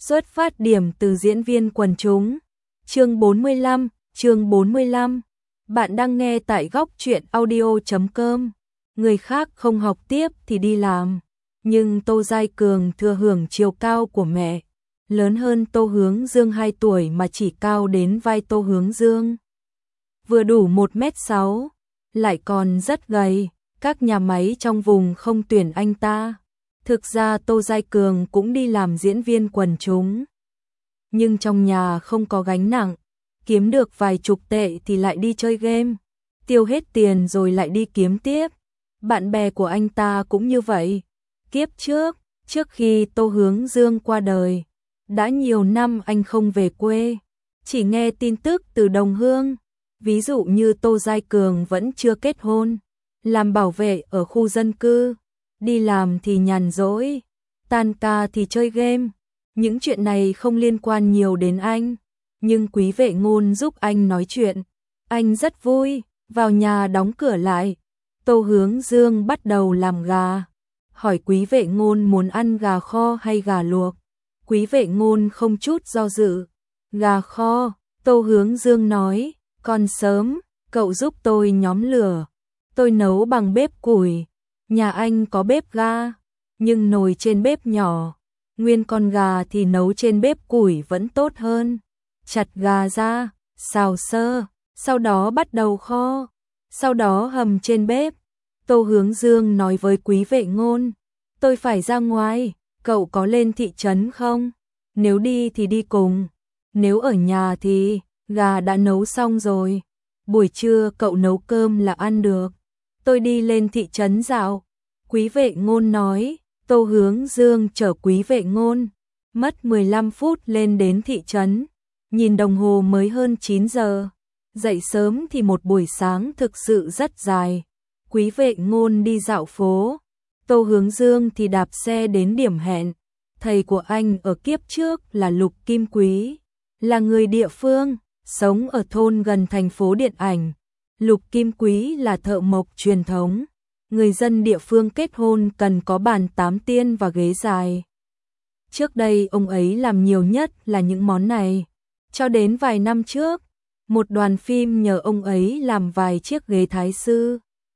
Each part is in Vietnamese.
Xuất phát điểm từ diễn viên quần chúng. Chương 45. Bạn đang nghe tại góc truyện audio.com. Người khác không học tiếp thì đi làm. Nhưng Tô Giai Cường thừa hưởng chiều cao của mẹ. Lớn hơn Tô Hướng Dương 2 tuổi mà chỉ cao đến vai Tô Hướng Dương. Vừa đủ 1m6, lại còn rất gầy. Các nhà máy trong vùng không tuyển anh ta. Thực ra Tô Giai Cường cũng đi làm diễn viên quần chúng. Nhưng trong nhà không có gánh nặng, kiếm được vài chục tệ thì lại đi chơi game, tiêu hết tiền rồi lại đi kiếm tiếp. Bạn bè của anh ta cũng như vậy. Kiếp trước khi Tô Hướng Dương qua đời, đã nhiều năm anh không về quê, chỉ nghe tin tức từ đồng hương. Ví dụ như Tô Giai Cường vẫn chưa kết hôn, làm bảo vệ ở khu dân cư, đi làm thì nhàn rỗi, tan ca thì chơi game. Những chuyện này không liên quan nhiều đến anh, nhưng Quý Vệ Ngôn giúp anh nói chuyện. Anh rất vui, vào nhà đóng cửa lại. Tô Hướng Dương bắt đầu làm gà, hỏi Quý Vệ Ngôn muốn ăn gà kho hay gà luộc. Quý Vệ Ngôn không chút do dự. Gà kho. Tô Hướng Dương nói, còn sớm, cậu giúp tôi nhóm lửa. Tôi nấu bằng bếp củi. Nhà anh có bếp ga, nhưng nồi trên bếp nhỏ. Nguyên con gà thì nấu trên bếp củi vẫn tốt hơn. Chặt gà ra, xào sơ, sau đó bắt đầu kho, sau đó hầm trên bếp. Tô Hướng Dương nói với Quý Vệ Ngôn, tôi phải ra ngoài, cậu có lên thị trấn không? Nếu đi thì đi cùng, nếu ở nhà thì gà đã nấu xong rồi. Buổi trưa cậu nấu cơm là ăn được. Tôi đi lên thị trấn dạo. Quý Vệ Ngôn nói. Tô Hướng Dương chở Quý Vệ Ngôn, mất 15 phút lên đến thị trấn, nhìn đồng hồ mới hơn 9 giờ. Dậy sớm thì một buổi sáng thực sự rất dài. Quý Vệ Ngôn đi dạo phố, Tô Hướng Dương thì đạp xe đến điểm hẹn. Thầy của anh ở kiếp trước là Lục Kim Quý, là người địa phương, sống ở thôn gần thành phố điện ảnh. Lục Kim Quý là thợ mộc truyền thống. Người dân địa phương kết hôn cần có bàn 8 tiên và ghế dài. Trước đây ông ấy làm nhiều nhất là những món này. Cho đến vài năm trước, một đoàn phim nhờ ông ấy làm vài chiếc ghế thái sư.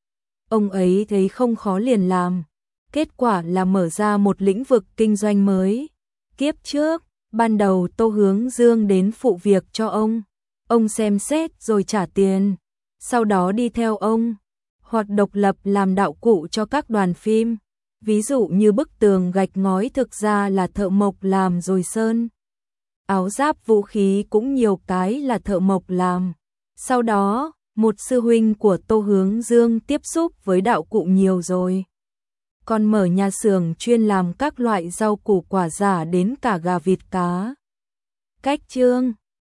Ông ấy thấy không khó liền làm. Kết quả là mở ra một lĩnh vực kinh doanh mới. Kiếp trước, ban đầu Tô Hướng Dương đến phụ việc cho ông. Ông xem xét rồi trả tiền. Sau đó đi theo ông, hoặc độc lập làm đạo cụ cho các đoàn phim. Ví dụ như bức tường gạch ngói thực ra là thợ mộc làm rồi sơn. Áo giáp vũ khí cũng nhiều cái là thợ mộc làm. Sau đó, một sư huynh của Tô Hướng Dương tiếp xúc với đạo cụ nhiều rồi. Còn mở nhà xưởng chuyên làm các loại rau củ quả giả đến cả gà vịt cá. Cách chương